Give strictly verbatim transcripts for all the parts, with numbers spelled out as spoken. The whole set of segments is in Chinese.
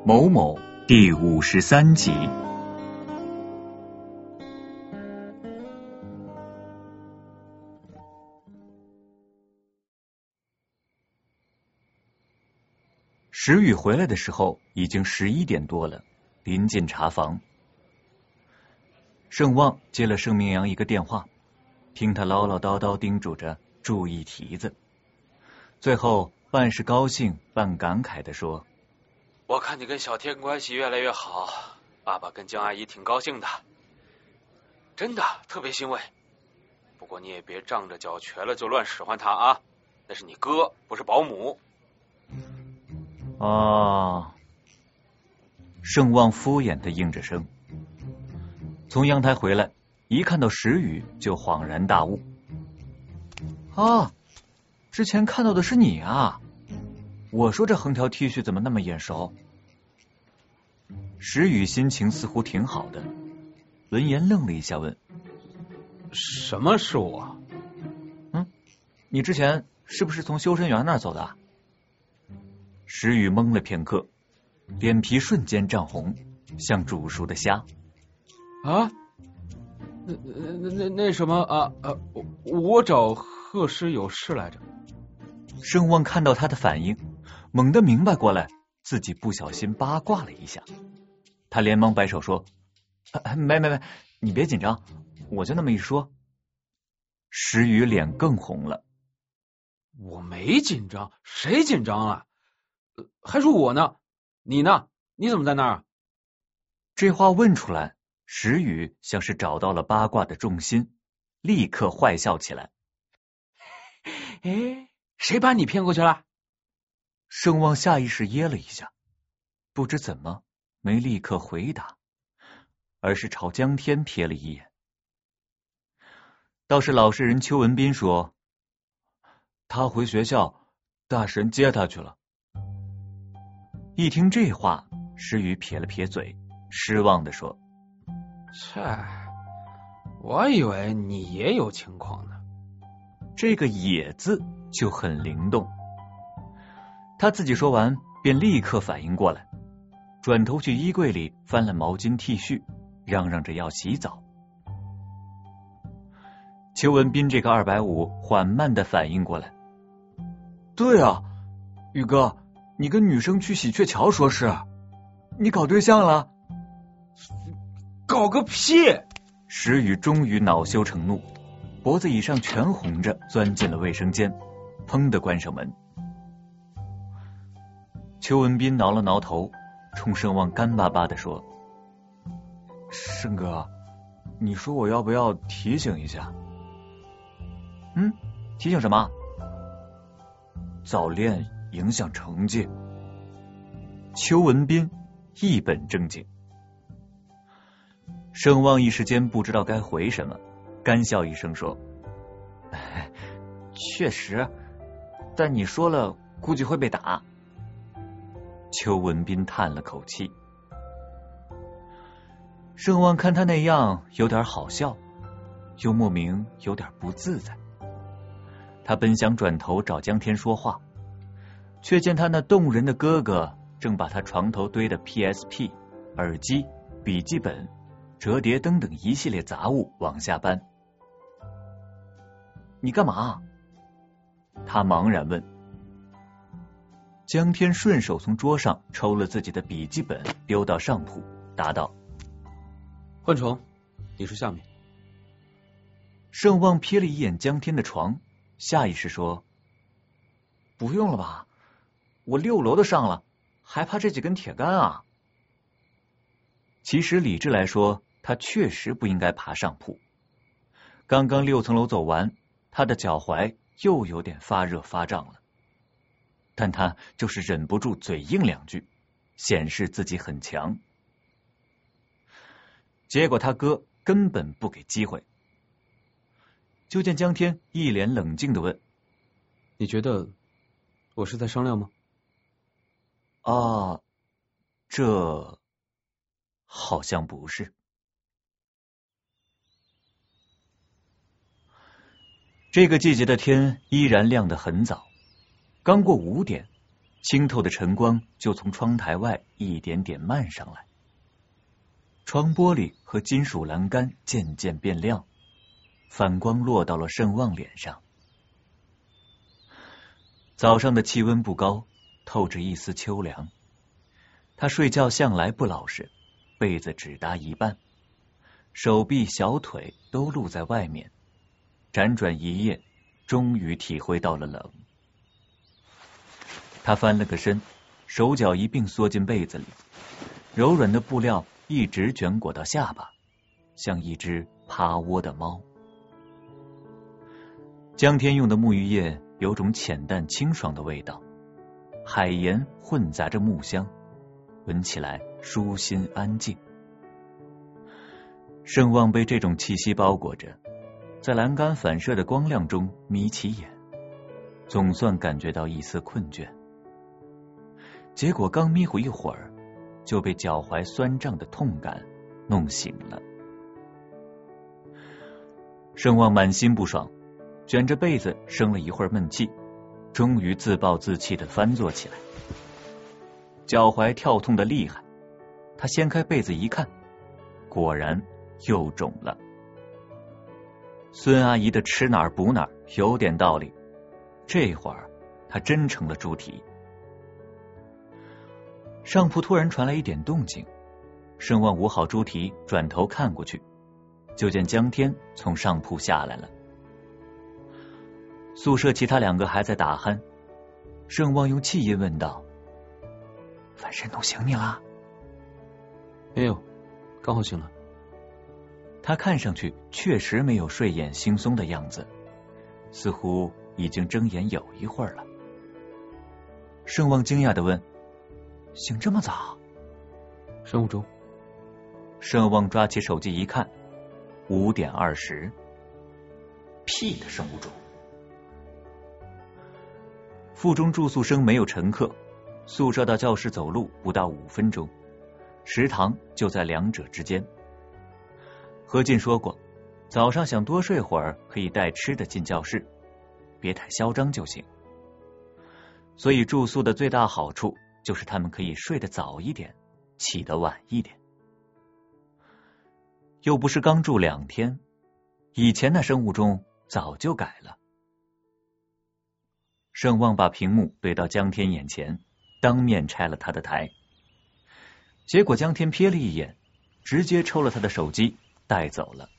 某某第五十三集。石宇回来的时候已经十一点多了，临近茶房。盛旺接了盛明阳一个电话，听他唠唠叨叨叮嘱着注意蹄子，最后半是高兴半感慨地说： 我看你跟小天关系越来越好，爸爸跟江阿姨挺高兴的，真的特别欣慰。不过你也别仗着脚瘸了就乱使唤他啊，那是你哥，不是保姆。 啊，盛旺敷衍的应着声。从阳台回来，一看到石宇就恍然大悟。啊，之前看到的是你啊！我说这横条 T 恤怎么那么眼熟？石宇心情似乎挺好的，闻言愣了一下，问： 什么是我？ 嗯，你之前是不是从修身园那儿走的？石宇懵了片刻，脸皮瞬间涨红，像煮熟的虾。 啊？那那那那什么啊啊！我找贺师有事来着。 盛旺看到他的反应，猛地明白过来，自己不小心八卦了一下。他连忙摆手说：啊、没没没，你别紧张，我就那么一说。石宇脸更红了。 我没紧张，谁紧张了？还说我呢？你呢？你怎么在那儿？ 这话问出来，石宇像是找到了八卦的重心，立刻坏笑起来。 哎，谁把你骗过去了？ 盛旺下意识噎了一下，不知怎么没立刻回答，而是朝江天瞥了一眼。倒是老实人邱文斌说，他回学校，大神接他去了。一听这话，石宇撇了撇嘴，失望地说： 切，我以为你也有情况呢。 这个也字就很灵动。他自己说完便立刻反应过来，转头去衣柜里翻了毛巾 T 恤，嚷嚷着要洗澡。邱文斌这个二百五缓慢的反应过来，对啊，宇哥，你跟女生去喜鹊桥说是，你搞对象了？ 搞个屁！ 石宇终于恼羞成怒，脖子以上全红着钻进了卫生间，砰的关上门。邱文斌挠了挠头，冲盛旺干巴巴的说：盛哥，你说我要不要提醒一下？嗯，提醒什么？早恋影响成绩。邱文斌一本正经。盛旺一时间不知道该回什么，干笑一声说：确实，但你说了估计会被打。邱文斌叹了口气。盛旺看他那样有点好笑，又莫名有点不自在。他本想转头找江天说话，却见他那动人的哥哥正把他床头堆的 P S P、 耳机、笔记本、折叠灯等一系列杂物往下搬。你干嘛？他茫然问。江天顺手从桌上抽了自己的笔记本丢到上铺，答道： 昆虫，你睡下面。 盛旺瞥了一眼江天的床，下意识说：不用了吧，我六楼都上了，还怕这几根铁杆啊？其实理智来说，他确实不应该爬上铺。刚刚六层楼走完，他的脚踝又有点发热发胀了，但他就是忍不住嘴硬两句，显示自己很强。结果他哥根本不给机会。就见江天一脸冷静的问： 你觉得我是在商量吗？ 啊，这好像不是。这个季节的天依然亮得很早，刚过五点， 清透的晨光就从窗台外一点点漫上来，窗玻璃和金属栏杆渐渐变亮，反光落到了盛望脸上。早上的气温不高，透着一丝秋凉。他睡觉向来不老实，被子只搭一半，手臂小腿都露在外面，辗转一夜，终于体会到了冷。他翻了个身，手脚一并缩进被子里，柔软的布料一直卷裹到下巴，像一只趴窝的猫。江天用的沐浴液有种浅淡清爽的味道，海盐混杂着木香，闻起来舒心安静。盛望被这种气息包裹着，在栏杆反射的光亮中眯起眼，总算感觉到一丝困倦。结果刚眯糊一会儿，就被脚踝酸胀的痛感弄醒了。盛望满心不爽，卷着被子生了一会儿闷气，终于自暴自弃的翻坐起来。脚踝跳痛的厉害，他掀开被子一看，果然又肿了。孙阿姨的吃哪儿补哪儿有点道理，这会儿他真成了猪蹄。上铺突然传来一点动静，盛望捂好猪蹄，转头看过去，就见江天从上铺下来了。宿舍其他两个还在打鼾，盛望用气音问道：“翻身弄醒你了？”“ 没有，刚好醒了。” 他看上去确实没有睡眼惺忪的样子，似乎已经睁眼有一会儿了。盛望惊讶地问：“醒这么早？”“ 生物钟。” 盛望抓起手机一看，五点二十。屁的生物钟！附中住宿生没有乘客，宿舍到教室走路不到五分钟，食堂就在两者之间。何进说过，早上想多睡会儿可以带吃的进教室，别太嚣张就行。所以住宿的最大好处就是他们可以睡得早一点，起得晚一点。又不是刚住两天，以前那生物钟早就改了。盛望把屏幕对到江天眼前，当面拆了他的台。结果江天瞥了一眼，直接抽了他的手机带走了。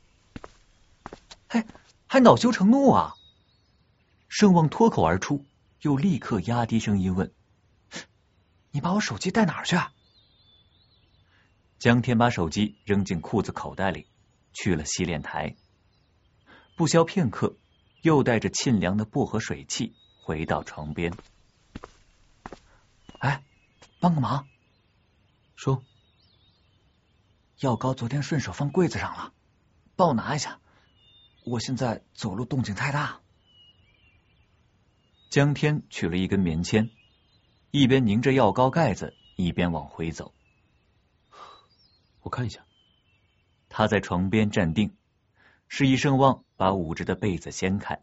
嘿，还恼羞成怒啊！盛望脱口而出，又立刻压低声音问：“你把我手机带哪儿去啊？”江天把手机扔进裤子口袋里，去了洗脸台。不消片刻，又带着沁凉的薄荷水汽回到床边。“哎，帮个忙。”“ 说。”“ 药膏昨天顺手放柜子上了，帮我拿一下，我现在走路动静太大。”江天取了一根棉签，一边拧着药膏盖子，一边往回走。 “我看一下。” 他在床边站定，示意盛望把捂着的被子掀开。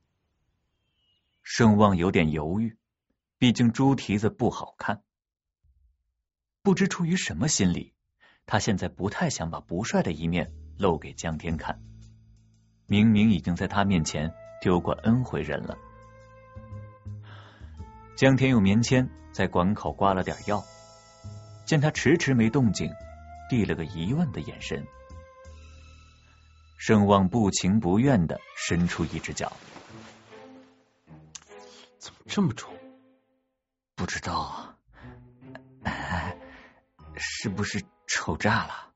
盛望有点犹豫，毕竟猪蹄子不好看。不知出于什么心理，他现在不太想把不帅的一面露给江天看。明明已经在他面前丢过 N 回人了。江天用棉签在管口刮了点药，见他迟迟没动静，递了个疑问的眼神。盛望不情不愿的伸出一只脚。 “怎么这么重？”“ 不知道，哎，是不是丑炸了？”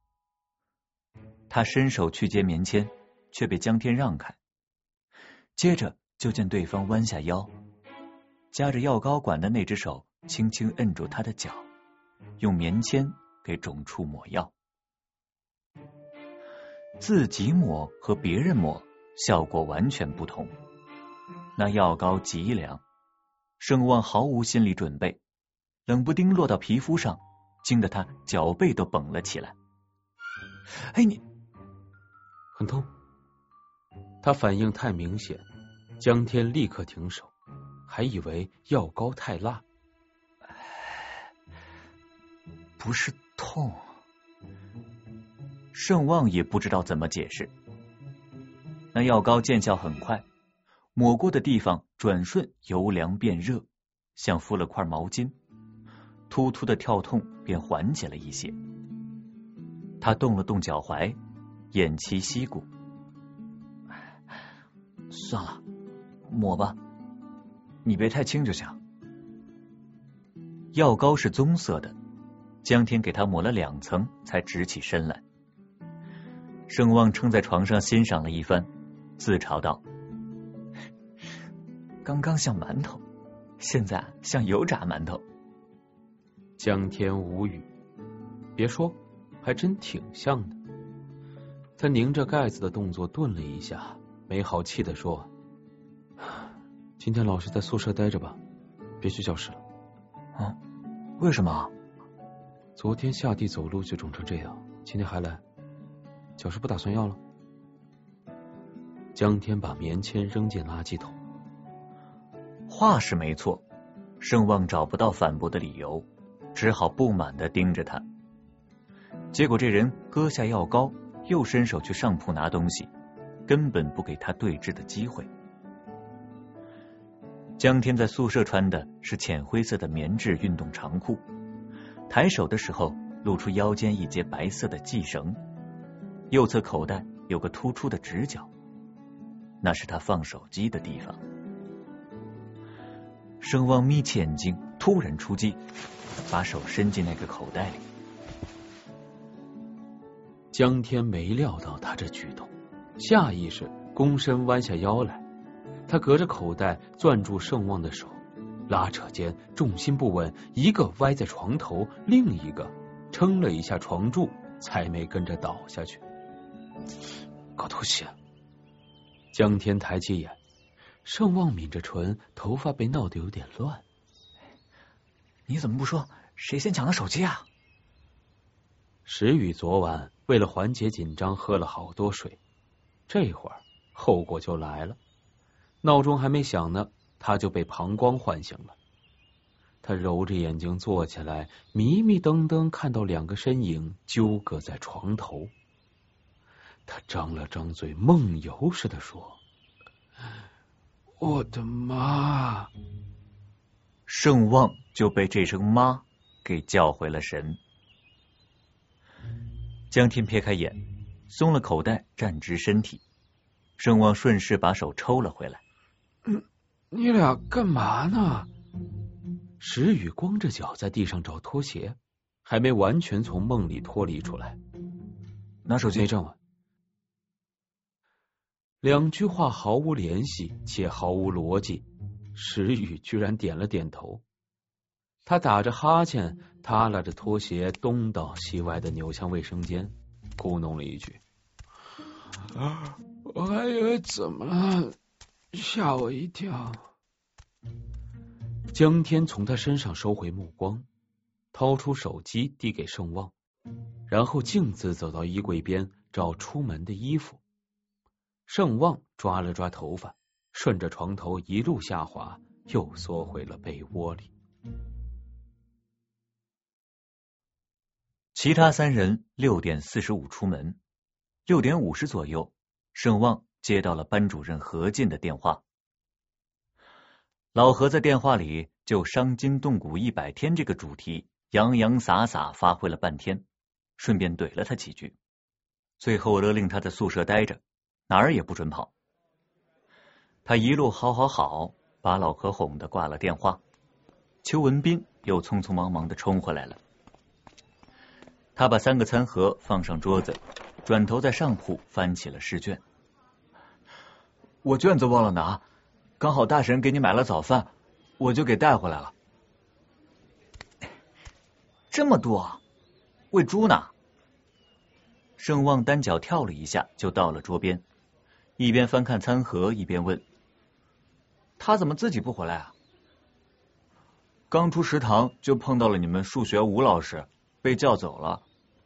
他伸手去接棉签，却被江天让开。接着就见对方弯下腰，夹着药膏管的那只手轻轻摁住他的脚，用棉签给肿处抹药。自己抹和别人抹效果完全不同。那药膏极凉，盛望毫无心理准备，冷不丁落到皮肤上，惊得他脚背都绷了起来。“哎，你……”“ 很痛。”他反应太明显，江天立刻停手， 还以为药膏太辣。 不是痛。盛旺也不知道怎么解释。那药膏见效很快，抹过的地方转瞬由凉变热，像敷了块毛巾，突突的跳痛便缓解了一些。他动了动脚踝，偃旗息鼓。算了，抹吧，你别太轻就行。药膏是棕色的，江天给他抹了两层才直起身来。盛旺撑在床上欣赏了一番，自嘲道：刚刚像馒头，现在像油炸馒头。 江天无语，别说，还真挺像的。他拧着盖子的动作顿了一下，没好气地说：今天老实在宿舍待着吧，别去教室了。 啊？为什么？ 昨天下地走路就肿成这样，今天还来，教室不打算要了？江天把棉签扔进垃圾桶。 话是没错，盛旺找不到反驳的理由，只好不满地盯着他。结果这人割下药膏，又伸手去上铺拿东西，根本不给他对峙的机会。江天在宿舍穿的是浅灰色的棉质运动长裤，抬手的时候露出腰间一截白色的系绳，右侧口袋有个突出的直角，那是他放手机的地方。盛旺眯起眼睛，突然出击，把手伸进那个口袋里。 江天没料到他这举动，下意识躬身弯下腰来，他隔着口袋攥住盛旺的手，拉扯间重心不稳，一个歪在床头，另一个撑了一下床柱，才没跟着倒下去。搞吐血！江天抬起眼，盛旺抿着唇，头发被闹得有点乱。 你怎么不说谁先抢的手机啊？ 石宇昨晚为了缓解紧张喝了好多水，这会儿后果就来了。闹钟还没响呢，他就被膀胱唤醒了。他揉着眼睛坐起来，迷迷瞪瞪看到两个身影纠葛在床头。他张了张嘴，梦游似的说：我的妈！ 盛旺就被这声妈给叫回了神。江天撇开眼，松了口袋，站直身体。盛旺顺势把手抽了回来。 嗯，你俩干嘛呢？石宇光着脚在地上找拖鞋，还没完全从梦里脱离出来。 拿手机。 没站稳。两句话毫无联系，且毫无逻辑。石宇居然点了点头。他打着哈欠，耷拉着拖鞋东倒西歪的扭向卫生间，咕哝了一句：我还以为怎么了，吓我一跳。江天从他身上收回目光，掏出手机递给盛旺，然后径自走到衣柜边找出门的衣服。盛旺抓了抓头发，顺着床头一路下滑，又缩回了被窝里。 其他三人六点四十五出门，六点五十左右，盛旺接到了班主任何进的电话。老何在电话里就伤筋动骨一百天这个主题洋洋洒洒发挥了半天，顺便怼了他几句，最后勒令他在宿舍待着，哪儿也不准跑。他一路好好好，把老何哄得挂了电话。邱文斌又匆匆忙忙的冲回来了。他把三个餐盒放上桌子，转头在上铺翻起了试卷。我卷子忘了拿，刚好大神给你买了早饭，我就给带回来了。这么多，喂猪呢？盛旺单脚跳了一下，就到了桌边，一边翻看餐盒，一边问：他怎么自己不回来啊？刚出食堂就碰到了你们数学吴老师，被叫走了。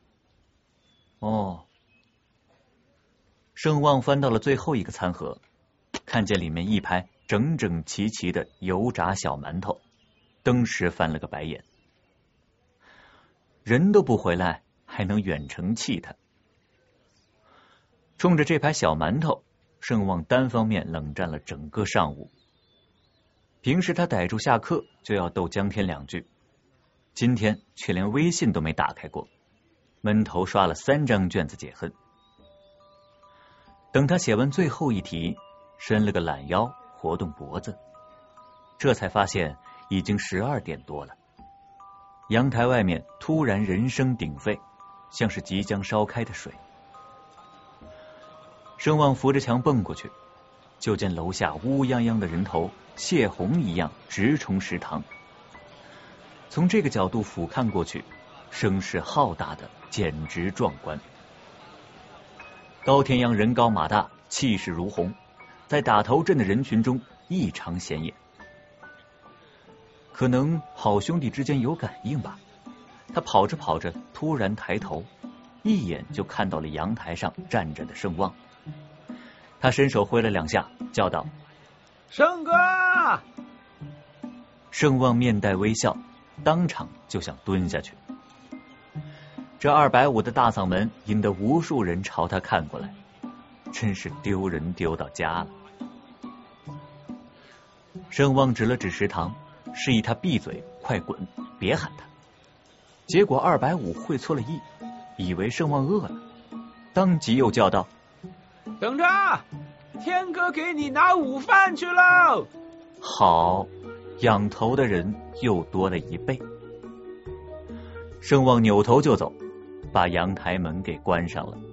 哦。盛旺翻到了最后一个餐盒，看见里面一排整整齐齐的油炸小馒头，登时翻了个白眼。人都不回来，还能远程气他？冲着这排小馒头，盛旺单方面冷战了整个上午。平时他逮住下课就要逗江天两句，今天却连微信都没打开过，闷头刷了三张卷子解恨。等他写完最后一题，伸了个懒腰，活动脖子，这才发现已经十二点多了。阳台外面突然人声鼎沸，像是即将烧开的水。盛旺扶着墙蹦过去，就见楼下乌泱泱的人头泄洪一样直冲食堂。从这个角度俯瞰过去，声势浩大的简直壮观。高天阳人高马大，气势如虹，在打头阵的人群中异常显眼。可能好兄弟之间有感应吧，他跑着跑着突然抬头，一眼就看到了阳台上站着的盛旺。他伸手挥了两下，叫道： 盛哥！ 盛旺面带微笑，当场就想蹲下去。这二百五的大嗓门引得无数人朝他看过来，真是丢人丢到家了。盛旺指了指食堂，示意他闭嘴，快滚，别喊他。结果二百五会错了意，以为盛旺饿了，当即又叫道： 等着，天哥给你拿午饭去喽！ 好，仰头的人又多了一倍。盛旺扭头就走，把阳台门给关上了。